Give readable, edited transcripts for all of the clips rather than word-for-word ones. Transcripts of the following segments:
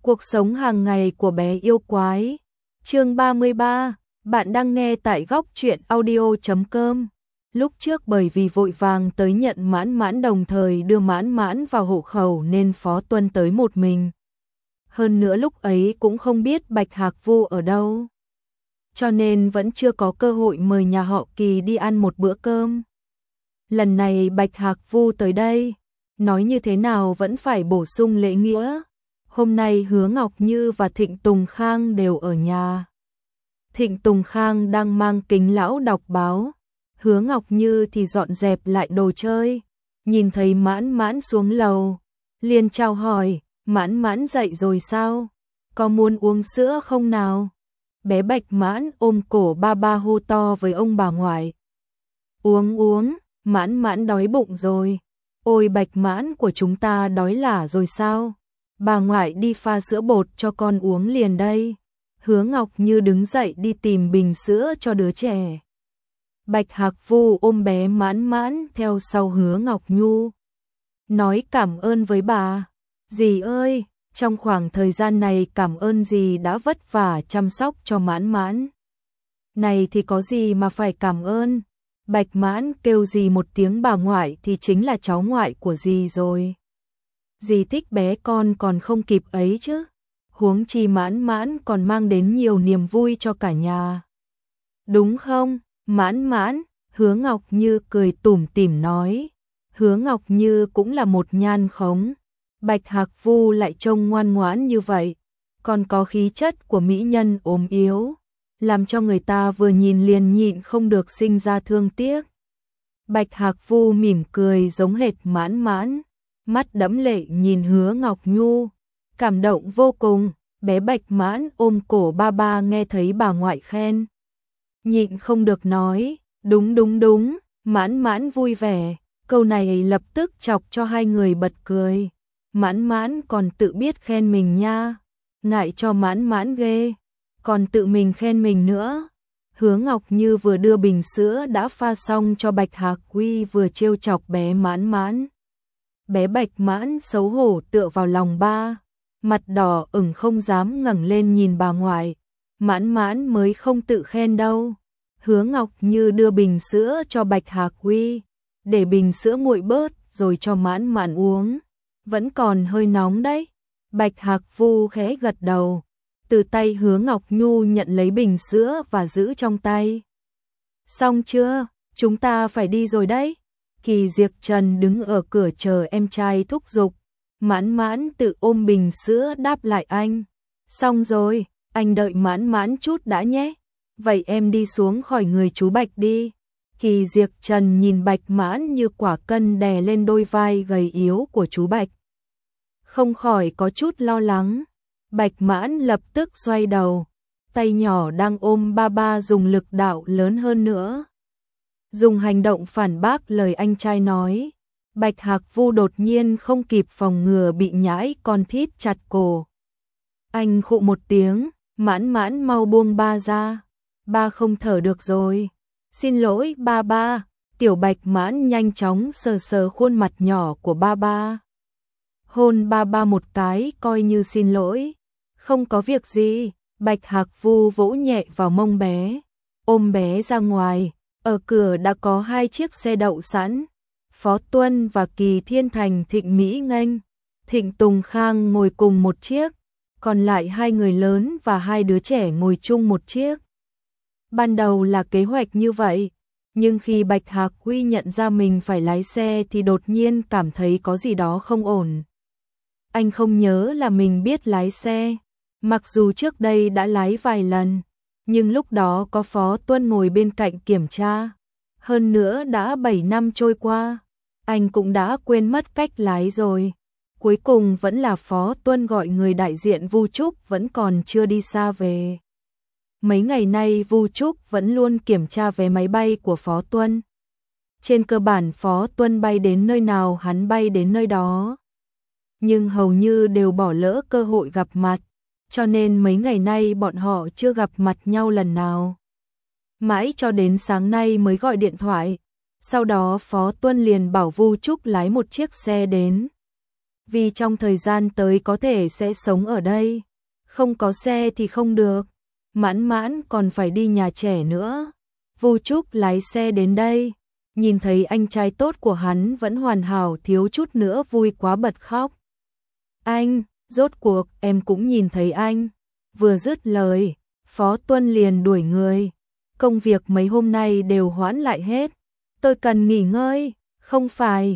Cuộc sống hàng ngày của bé yêu quái. Chương 33, bạn đang nghe tại góc truyện audio.com. Lúc trước bởi vì vội vàng tới nhận Mãn Mãn đồng thời đưa Mãn Mãn vào hộ khẩu nên Phó Tuân tới một mình. Hơn nữa lúc ấy cũng không biết Bạch Hạc Vu ở đâu, cho nên vẫn chưa có cơ hội mời nhà họ Kỳ đi ăn một bữa cơm. Lần này Bạch Hạc Vu tới đây, nói như thế nào vẫn phải bổ sung lễ nghĩa. Hôm nay Hứa Ngọc Như và Thịnh Tùng Khang đều ở nhà. Thịnh Tùng Khang đang mang kính lão đọc báo, Hứa Ngọc Như thì dọn dẹp lại đồ chơi. Nhìn thấy Mãn Mãn xuống lầu, liền chào hỏi, Mãn Mãn dậy rồi sao? Có muốn uống sữa không nào? Bé Bạch Mãn ôm cổ ba ba hô to với ông bà ngoại. Uống, Mãn Mãn đói bụng rồi. Ôi Bạch Mãn của chúng ta đói lả rồi sao? Bà ngoại đi pha sữa bột cho con uống liền đây. Hứa Ngọc Như đứng dậy đi tìm bình sữa cho đứa trẻ. Bạch Hạc Vu ôm bé Mãn Mãn theo sau Hứa Ngọc Nhu, nói cảm ơn với bà. Dì ơi, trong khoảng thời gian này cảm ơn dì đã vất vả chăm sóc cho Mãn Mãn. Này thì có gì mà phải cảm ơn. Bạch Mãn kêu dì một tiếng bà ngoại thì chính là cháu ngoại của dì rồi. Dì thích bé con còn không kịp ấy chứ. Huống chi Mãn Mãn còn mang đến nhiều niềm vui cho cả nhà. Đúng không, Mãn Mãn? Hứa Ngọc Như cười tủm tỉm nói. Hứa Ngọc Như cũng là một nhan khống. Bạch Hạc Vu lại trông ngoan ngoãn như vậy, còn có khí chất của mỹ nhân ốm yếu, làm cho người ta vừa nhìn liền nhịn không được sinh ra thương tiếc. Bạch Hạc Vu mỉm cười giống hệt Mãn Mãn, mắt đẫm lệ nhìn Hứa Ngọc Nhu, cảm động vô cùng. Bé Bạch Mãn ôm cổ ba ba nghe thấy bà ngoại khen, nhịn không được nói, đúng, Mãn Mãn vui vẻ. Câu này lập tức chọc cho hai người bật cười. Mãn Mãn còn tự biết khen mình nha, ngại cho Mãn Mãn ghê, còn tự mình khen mình nữa. Hứa Ngọc Như vừa đưa bình sữa đã pha xong cho Bạch Hạc Huy vừa trêu chọc bé Mãn Mãn. Bé Bạch Mãn xấu hổ tựa vào lòng ba, mặt đỏ ửng không dám ngẩng lên nhìn bà ngoại. Mãn Mãn mới không tự khen đâu. Hứa Ngọc Như đưa bình sữa cho Bạch Hạc Huy, để bình sữa nguội bớt rồi cho Mãn Mãn uống. Vẫn còn hơi nóng đấy. Bạch Hạc Vu khẽ gật đầu, từ tay Hứa Ngọc Nhu nhận lấy bình sữa và giữ trong tay. Xong chưa? Chúng ta phải đi rồi đấy. Kỳ Diệp Trần đứng ở cửa chờ em trai thúc giục. Mãn Mãn tự ôm bình sữa đáp lại anh. Xong rồi, anh đợi Mãn Mãn chút đã nhé. Vậy em đi xuống khỏi người chú Bạch đi. Kỳ Diệp Trần nhìn Bạch Mãn như quả cân đè lên đôi vai gầy yếu của chú Bạch, không khỏi có chút lo lắng. Bạch Mãn lập tức xoay đầu, tay nhỏ đang ôm ba ba dùng lực đạo lớn hơn nữa, dùng hành động phản bác lời anh trai nói. Bạch Hạc Vu đột nhiên không kịp phòng ngừa bị nhãi con thít chặt cổ. Anh khụ một tiếng, Mãn Mãn mau buông ba ra, ba không thở được rồi. Xin lỗi ba ba. Tiểu Bạch Mãn nhanh chóng sờ sờ khuôn mặt nhỏ của ba ba, hôn ba ba một cái coi như xin lỗi. Không có việc gì. Bạch Hạc Vu vỗ nhẹ vào mông bé, ôm bé ra ngoài. Ở cửa đã có hai chiếc xe đậu sẵn, Phó Tuân và Kỳ Thiên Thành Thịnh Mỹ nghênh. Thịnh Tùng Khang ngồi cùng một chiếc, còn lại hai người lớn và hai đứa trẻ ngồi chung một chiếc. Ban đầu là kế hoạch như vậy, nhưng khi Bạch Hạc Huy nhận ra mình phải lái xe thì đột nhiên cảm thấy có gì đó không ổn. Anh không nhớ là mình biết lái xe, mặc dù trước đây đã lái vài lần, nhưng lúc đó có Phó Tuân ngồi bên cạnh kiểm tra. Hơn nữa đã 7 năm trôi qua, anh cũng đã quên mất cách lái rồi. Cuối cùng vẫn là Phó Tuân gọi người đại diện Vu Trúc vẫn còn chưa đi xa về. Mấy ngày nay Vu Trúc vẫn luôn kiểm tra vé máy bay của Phó Tuân. Trên cơ bản Phó Tuân bay đến nơi nào hắn bay đến nơi đó, nhưng hầu như đều bỏ lỡ cơ hội gặp mặt, cho nên mấy ngày nay bọn họ chưa gặp mặt nhau lần nào. Mãi cho đến sáng nay mới gọi điện thoại, sau đó Phó Tuân liền bảo Vu Trúc lái một chiếc xe đến. vì trong thời gian tới có thể sẽ sống ở đây. Không có xe thì không được. Mãn Mãn còn phải đi nhà trẻ nữa. Vu Trúc lái xe đến đây, nhìn thấy anh trai tốt của hắn vẫn hoàn hảo, thiếu chút nữa vui quá bật khóc. Anh, rốt cuộc em cũng nhìn thấy anh. Vừa dứt lời, Phó Tuân liền đuổi người. Công việc mấy hôm nay đều hoãn lại hết. Tôi cần nghỉ ngơi. Không phải,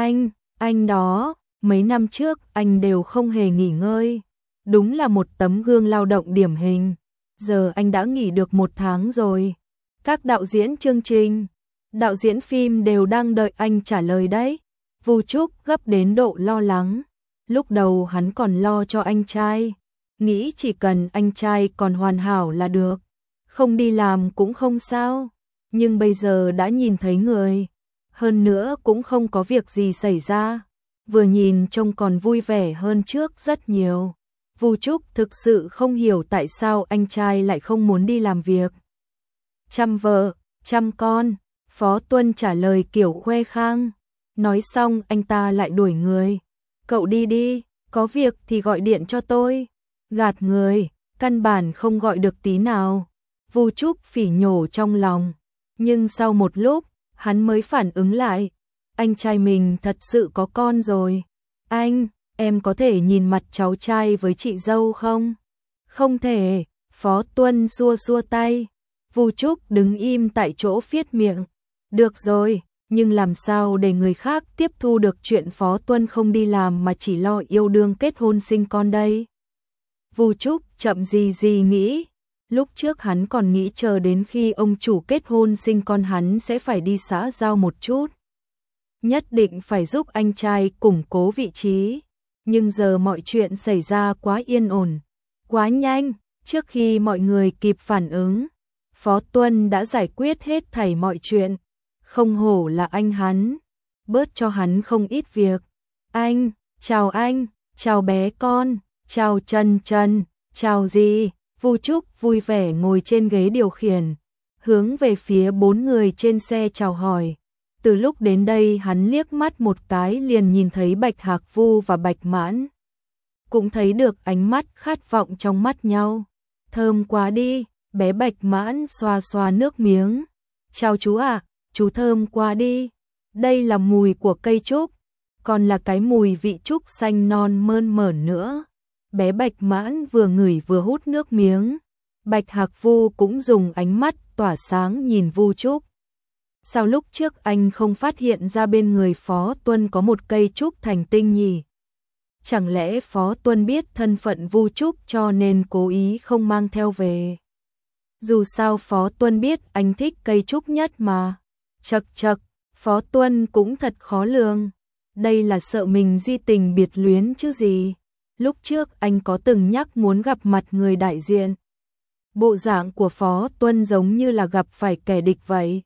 anh đó, mấy năm trước anh đều không hề nghỉ ngơi. Đúng là một tấm gương lao động điển hình. Giờ anh đã nghỉ được 1 tháng rồi. Các đạo diễn chương trình, đạo diễn phim đều đang đợi anh trả lời đấy. Vu Trúc gấp đến độ lo lắng. Lúc đầu hắn còn lo cho anh trai, nghĩ chỉ cần anh trai còn hoàn hảo là được, không đi làm cũng không sao. Nhưng bây giờ đã nhìn thấy người, hơn nữa cũng không có việc gì xảy ra, vừa nhìn trông còn vui vẻ hơn trước rất nhiều. Vu Trúc thực sự không hiểu tại sao anh trai lại không muốn đi làm việc. Chăm vợ, chăm con, Phó Tuân trả lời kiểu khoe khang. Nói xong anh ta lại đuổi người. Cậu đi đi, có việc thì gọi điện cho tôi. Gạt người, căn bản không gọi được tí nào. Vu Trúc phỉ nhổ trong lòng. Nhưng sau một lúc, hắn mới phản ứng lại. Anh trai mình thật sự có con rồi. Anh, em có thể nhìn mặt cháu trai với chị dâu không? Không thể, Phó Tuân xua xua tay. Vu Trúc đứng im tại chỗ phiết miệng. Được rồi, nhưng làm sao để người khác tiếp thu được chuyện Phó Tuân không đi làm mà chỉ lo yêu đương kết hôn sinh con đây? Vu Trúc chậm gì nghĩ. Lúc trước hắn còn nghĩ chờ đến khi ông chủ kết hôn sinh con hắn sẽ phải đi xã giao một chút. Nhất định phải giúp anh trai củng cố vị trí. Nhưng giờ mọi chuyện xảy ra quá yên ổn, quá nhanh, trước khi mọi người kịp phản ứng. Phó Tuân đã giải quyết hết thảy mọi chuyện. Không hổ là anh hắn, bớt cho hắn không ít việc. Anh, chào bé con, chào Trần, chào gì? Vu Trúc vui vẻ ngồi trên ghế điều khiển, hướng về phía 4 người trên xe chào hỏi. Từ lúc đến đây hắn liếc mắt một cái liền nhìn thấy Bạch Hạc Vu và Bạch Mãn. Cũng thấy được ánh mắt khát vọng trong mắt nhau. Thơm quá đi, bé Bạch Mãn xoa xoa nước miếng. Chào chú ạ, chú thơm quá đi. Đây là mùi của cây trúc, còn là cái mùi vị trúc xanh non mơn mởn nữa. Bé Bạch Mãn vừa ngửi vừa hút nước miếng. Bạch Hạc Vu cũng dùng ánh mắt tỏa sáng nhìn Vu Trúc. Sao lúc trước anh không phát hiện ra bên người Phó Tuân có một cây trúc thành tinh nhỉ? Chẳng lẽ Phó Tuân biết thân phận Vu Trúc cho nên cố ý không mang theo về? Dù sao Phó Tuân biết anh thích cây trúc nhất mà. Chậc, Phó Tuân cũng thật khó lường. Đây là sợ mình di tình biệt luyến chứ gì. Lúc trước anh có từng nhắc muốn gặp mặt người đại diện. Bộ dạng của Phó Tuân giống như là gặp phải kẻ địch vậy.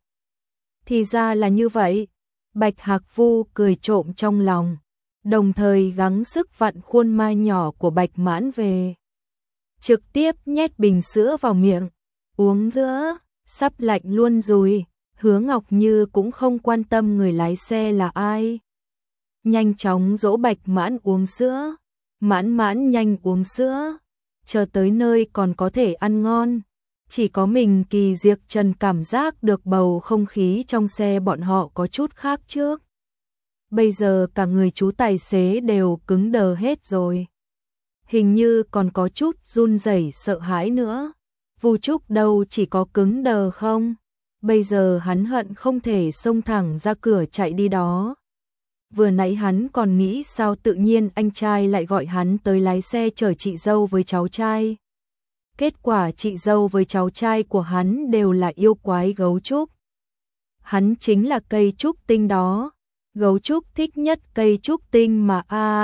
Thì ra là như vậy. Bạch Hạc Vu cười trộm trong lòng, đồng thời gắng sức vặn khuôn mai nhỏ của Bạch Mãn về. Trực tiếp nhét bình sữa vào miệng. Uống giữa, sắp lạnh luôn rồi. Hứa Ngọc Như cũng không quan tâm người lái xe là ai. Nhanh chóng dỗ Bạch Mãn uống sữa. Mãn Mãn nhanh uống sữa. Chờ tới nơi còn có thể ăn ngon. Chỉ có mình Kỳ Diệc Trần cảm giác được bầu không khí trong xe bọn họ có chút khác trước. Bây giờ cả người chú tài xế đều cứng đờ hết rồi. Hình như còn có chút run rẩy sợ hãi nữa. Vu Trúc đâu chỉ có cứng đờ không? Bây giờ hắn hận không thể xông thẳng ra cửa chạy đi đó. Vừa nãy hắn còn nghĩ sao tự nhiên anh trai lại gọi hắn tới lái xe chở chị dâu với cháu trai. Kết quả chị dâu với cháu trai của hắn đều là yêu quái gấu trúc. Hắn chính là cây trúc tinh đó. Gấu trúc thích nhất cây trúc tinh mà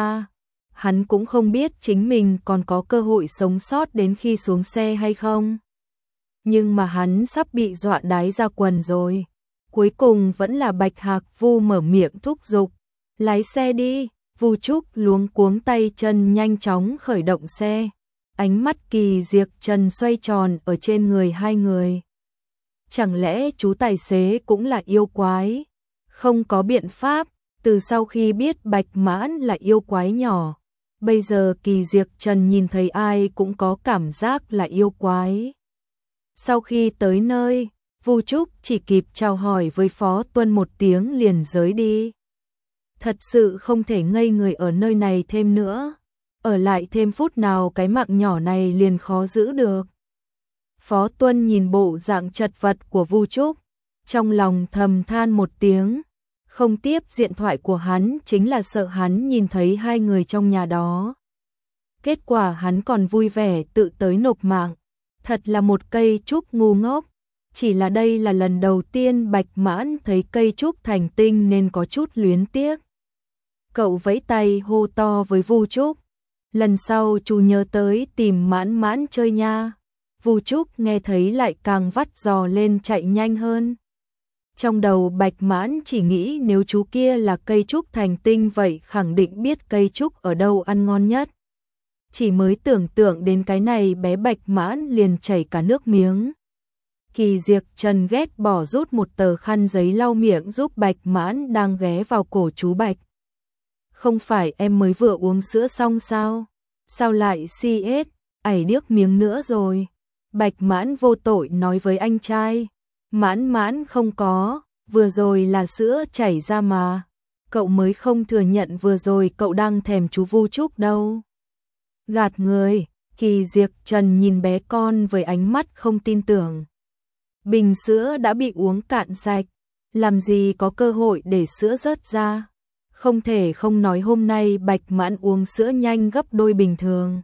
hắn cũng không biết chính mình còn có cơ hội sống sót đến khi xuống xe hay không. Nhưng mà hắn sắp bị dọa đái ra quần rồi. Cuối cùng vẫn là Bạch Hạc Vu mở miệng thúc giục. Lái xe đi. Vu Trúc luống cuống tay chân nhanh chóng khởi động xe. Ánh mắt Kỳ Diệc Trần xoay tròn ở trên người hai người. Chẳng lẽ chú tài xế cũng là yêu quái? Không có biện pháp, Từ sau khi biết Bạch Mãn là yêu quái nhỏ, bây giờ Kỳ Diệp Trần nhìn thấy ai cũng có cảm giác là yêu quái. Sau khi tới nơi, Vu Trúc chỉ kịp chào hỏi với Phó Tuân một tiếng liền rời đi. Thật sự không thể ngây người ở nơi này thêm nữa, ở lại thêm phút nào cái mạng nhỏ này liền khó giữ được. Phó Tuân nhìn bộ dạng chật vật của Vu Trúc, trong lòng thầm than một tiếng, không tiếp điện thoại của hắn chính là sợ hắn nhìn thấy hai người trong nhà đó. Kết quả hắn còn vui vẻ tự tới nộp mạng, thật là một cây trúc ngu ngốc, chỉ là đây là lần đầu tiên Bạch Mãn thấy cây trúc thành tinh nên có chút luyến tiếc. Cậu vẫy tay hô to với Vu Trúc, lần sau chú nhớ tới tìm Mãn Mãn chơi nha. Vu Trúc nghe thấy lại càng vắt giò lên chạy nhanh hơn. Trong đầu Bạch Mãn chỉ nghĩ nếu chú kia là cây trúc thành tinh vậy khẳng định biết cây trúc ở đâu ăn ngon nhất. Chỉ mới tưởng tượng đến cái này bé Bạch Mãn liền chảy cả nước miếng. Kỳ Diệp Trần ghét bỏ rút một tờ khăn giấy lau miệng giúp Bạch Mãn đang ghé vào cổ chú Bạch. Không phải em mới vừa uống sữa xong sao? Sao lại CS, ảy điếc miếng nữa rồi? Bạch Mãn vô tội nói với anh trai. Mãn Mãn không có, vừa rồi là sữa chảy ra mà. Cậu mới không thừa nhận vừa rồi cậu đang thèm chú Vu Trúc đâu. Gạt người, Kỳ Diệp Trần nhìn bé con với ánh mắt không tin tưởng. Bình sữa đã bị uống cạn sạch, làm gì có cơ hội để sữa rớt ra. Không thể không nói hôm nay Bạch Mãn uống sữa nhanh gấp đôi bình thường.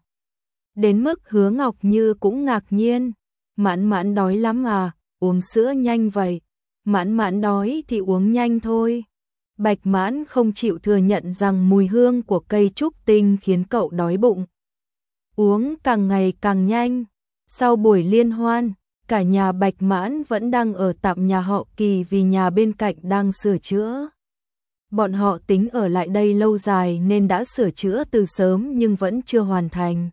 Đến mức Hứa Ngọc Như cũng ngạc nhiên. Mãn Mãn đói lắm à, uống sữa nhanh vậy. Mãn Mãn đói thì uống nhanh thôi. Bạch Mãn không chịu thừa nhận rằng mùi hương của cây trúc tinh khiến cậu đói bụng. Uống càng ngày càng nhanh. Sau buổi liên hoan, cả nhà Bạch Mãn vẫn đang ở tạm nhà họ Kỳ vì nhà bên cạnh đang sửa chữa. Bọn họ tính ở lại đây lâu dài nên đã sửa chữa từ sớm nhưng vẫn chưa hoàn thành.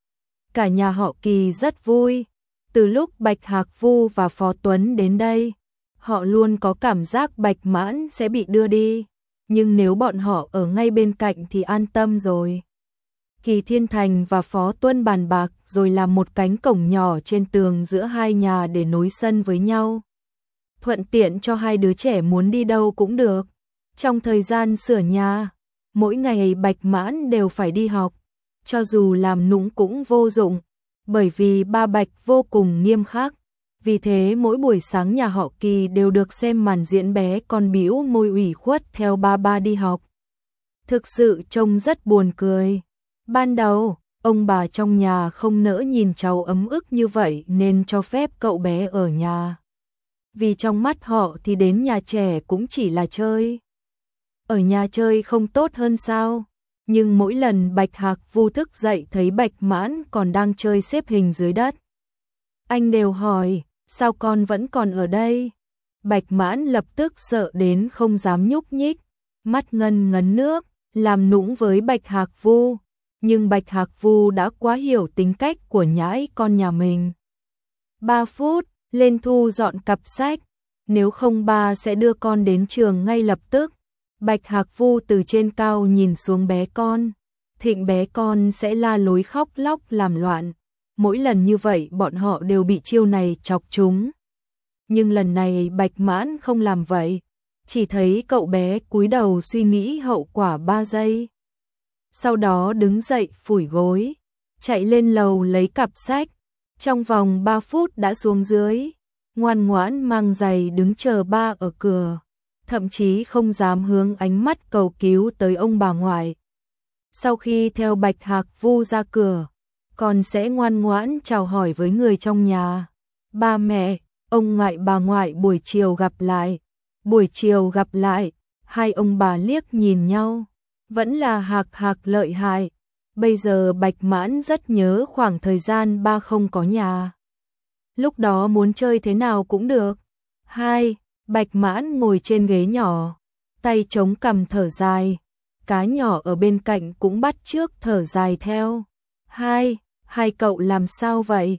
Cả nhà họ Kỳ rất vui. Từ lúc Bạch Hạc Vu và Phó Tuấn đến đây, họ luôn có cảm giác Bạch Mãn sẽ bị đưa đi. Nhưng nếu bọn họ ở ngay bên cạnh thì an tâm rồi. Kỳ Thiên Thành và Phó Tuân bàn bạc rồi làm một cánh cổng nhỏ trên tường giữa hai nhà để nối sân với nhau. Thuận tiện cho hai đứa trẻ muốn đi đâu cũng được. Trong thời gian sửa nhà, mỗi ngày Bạch Mãn đều phải đi học, cho dù làm nũng cũng vô dụng, bởi vì ba Bạch vô cùng nghiêm khắc. Vì thế mỗi buổi sáng nhà họ Kỳ đều được xem màn diễn bé con bĩu môi ủy khuất theo ba đi học. Thực sự trông rất buồn cười. Ban đầu, ông bà trong nhà không nỡ nhìn cháu ấm ức như vậy nên cho phép cậu bé ở nhà. Vì trong mắt họ thì đến nhà trẻ cũng chỉ là chơi. Ở nhà chơi không tốt hơn sao? Nhưng mỗi lần Bạch Hạc Vu thức dậy thấy Bạch Mãn còn đang chơi xếp hình dưới đất, anh đều hỏi, sao con vẫn còn ở đây? Bạch Mãn lập tức sợ đến không dám nhúc nhích, mắt ngân ngấn nước, làm nũng với Bạch Hạc Vu. Nhưng Bạch Hạc Vu đã quá hiểu tính cách của nhãi con nhà mình. 3 phút, lên thu dọn cặp sách, nếu không ba sẽ đưa con đến trường ngay lập tức. Bạch Hạc Vu từ trên cao nhìn xuống bé con, thịnh bé con sẽ la lối khóc lóc làm loạn. Mỗi lần như vậy bọn họ đều bị chiêu này chọc chúng. Nhưng lần này Bạch Mãn không làm vậy, chỉ thấy cậu bé cúi đầu suy nghĩ hậu quả 3 giây. Sau đó đứng dậy phủi gối, chạy lên lầu lấy cặp sách, trong vòng 3 phút đã xuống dưới, ngoan ngoãn mang giày đứng chờ ba ở cửa, thậm chí không dám hướng ánh mắt cầu cứu tới ông bà ngoại. Sau khi theo Bạch Hạc Vu ra cửa, con sẽ ngoan ngoãn chào hỏi với người trong nhà. Ba mẹ, ông ngoại bà ngoại buổi chiều gặp lại. Buổi chiều gặp lại, hai ông bà liếc nhìn nhau. Vẫn là Hạc Hạc lợi hại. Bây giờ Bạch Mãn rất nhớ khoảng thời gian ba không có nhà. Lúc đó muốn chơi thế nào cũng được. Bạch Mãn ngồi trên ghế nhỏ, tay chống cằm thở dài. Cá nhỏ ở bên cạnh cũng bắt chước thở dài theo. Hai cậu làm sao vậy?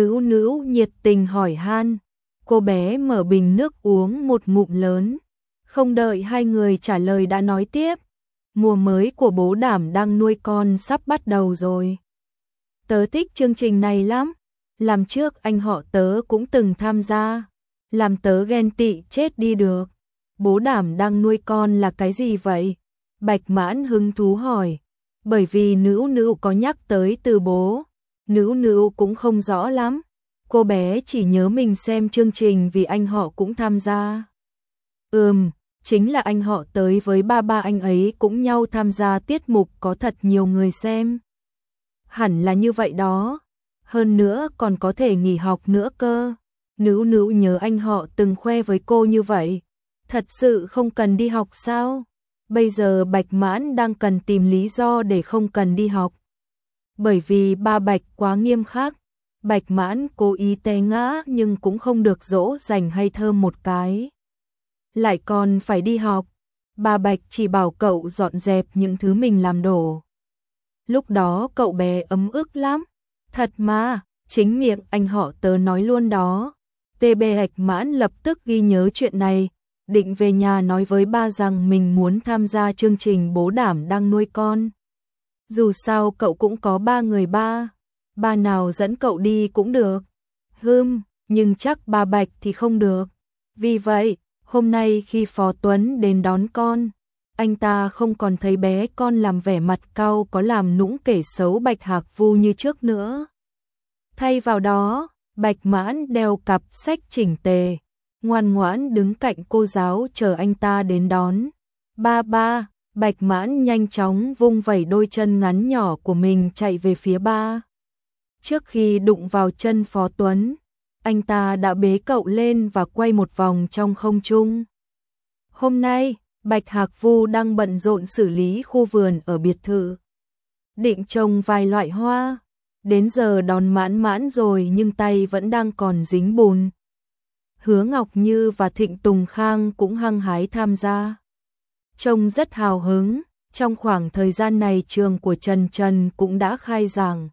Nữ nhiệt tình hỏi han. Cô bé mở bình nước uống một ngụm lớn. Không đợi hai người trả lời đã nói tiếp. Mùa mới của Bố Đảm đang nuôi con sắp bắt đầu rồi. Tớ thích chương trình này lắm. Làm trước anh họ tớ cũng từng tham gia. Làm tớ ghen tị chết đi được. Bố Đảm đang nuôi con là cái gì vậy? Bạch Mãn hứng thú hỏi. Bởi vì Nữu Nữu có nhắc tới từ bố. Nữu Nữu cũng không rõ lắm. Cô bé chỉ nhớ mình xem chương trình vì anh họ cũng tham gia. Chính là anh họ tới với ba anh ấy cũng nhau tham gia tiết mục có thật nhiều người xem. Hẳn là như vậy đó. Hơn nữa còn có thể nghỉ học nữa cơ. Nữu Nữu nhớ anh họ từng khoe với cô như vậy. Thật sự không cần đi học sao? Bây giờ Bạch Mãn đang cần tìm lý do để không cần đi học. Bởi vì ba Bạch quá nghiêm khắc. Bạch Mãn cố ý té ngã nhưng cũng không được dỗ dành hay thơm một cái. Lại còn phải đi học. Ba Bạch chỉ bảo cậu dọn dẹp những thứ mình làm đổ. Lúc đó cậu bé ấm ức lắm. Thật mà, chính miệng anh họ tớ nói luôn đó. TB Bạch Mãn lập tức ghi nhớ chuyện này, định về nhà nói với ba rằng mình muốn tham gia chương trình Bố Đảm đang nuôi con. Dù sao cậu cũng có ba người ba nào dẫn cậu đi cũng được. Nhưng chắc ba Bạch thì không được. Vì vậy, hôm nay khi Phó Tuấn đến đón con, anh ta không còn thấy bé con làm vẻ mặt cau có làm nũng kể xấu Bạch Hạc Vu như trước nữa. Thay vào đó, Bạch Mãn đeo cặp sách chỉnh tề, ngoan ngoãn đứng cạnh cô giáo chờ anh ta đến đón. Ba, Bạch Mãn nhanh chóng vung vẩy đôi chân ngắn nhỏ của mình chạy về phía ba. Trước khi đụng vào chân Phó Tuấn, anh ta đã bế cậu lên và quay một vòng trong không trung. Hôm nay, Bạch Hạc Vu đang bận rộn xử lý khu vườn ở biệt thự. Định trồng vài loại hoa. Đến giờ đón Mãn Mãn rồi nhưng tay vẫn đang còn dính bùn. Hứa Ngọc Như và Thịnh Tùng Khang cũng hăng hái tham gia. Trông rất hào hứng, trong khoảng thời gian này trường của Trần Trần cũng đã khai giảng.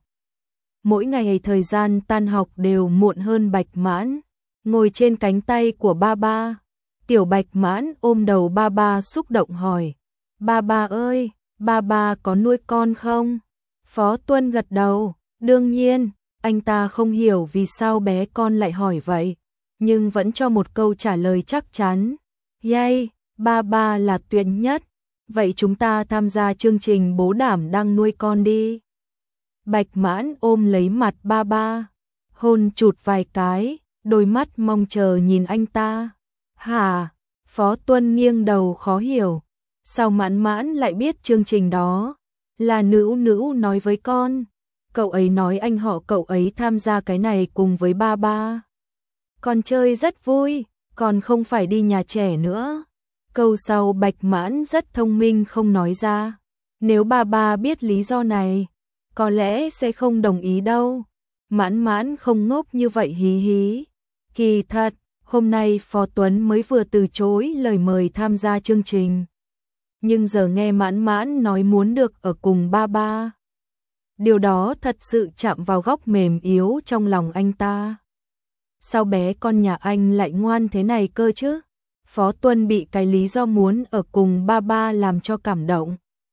Mỗi ngày thời gian tan học đều muộn hơn Bạch Mãn, ngồi trên cánh tay của ba. Tiểu Bạch Mãn ôm đầu ba xúc động hỏi. Ba ơi, ba có nuôi con không? Phó Tuân gật đầu, đương nhiên, anh ta không hiểu vì sao bé con lại hỏi vậy, nhưng vẫn cho một câu trả lời chắc chắn. Yay, ba là tuyệt nhất, vậy chúng ta tham gia chương trình Bố Đảm đang nuôi con đi. Bạch Mãn ôm lấy mặt ba, hôn chụt vài cái, đôi mắt mong chờ nhìn anh ta. Hả? Phó Tuân nghiêng đầu khó hiểu. Sao Mãn lại biết chương trình đó? Là Nữu Nữu nói với con. Cậu ấy nói anh họ cậu ấy tham gia cái này cùng với ba. Con chơi rất vui, còn không phải đi nhà trẻ nữa. Câu sau Bạch Mãn rất thông minh không nói ra. Nếu ba biết lý do này, có lẽ sẽ không đồng ý đâu. Mãn không ngốc như vậy hí. Kỳ thật, hôm nay Phó Tuấn mới vừa từ chối lời mời tham gia chương trình. Nhưng giờ nghe Mãn nói muốn được ở cùng ba. Điều đó thật sự chạm vào góc mềm yếu trong lòng anh ta. Sao bé con nhà anh lại ngoan thế này cơ chứ? Phó Tuân bị cái lý do muốn ở cùng ba làm cho cảm động.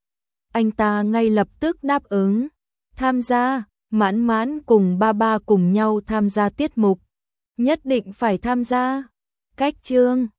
Anh ta ngay lập tức đáp ứng. Tham gia, Mãn cùng ba cùng nhau tham gia tiết mục. Nhất định phải tham gia. Cách chương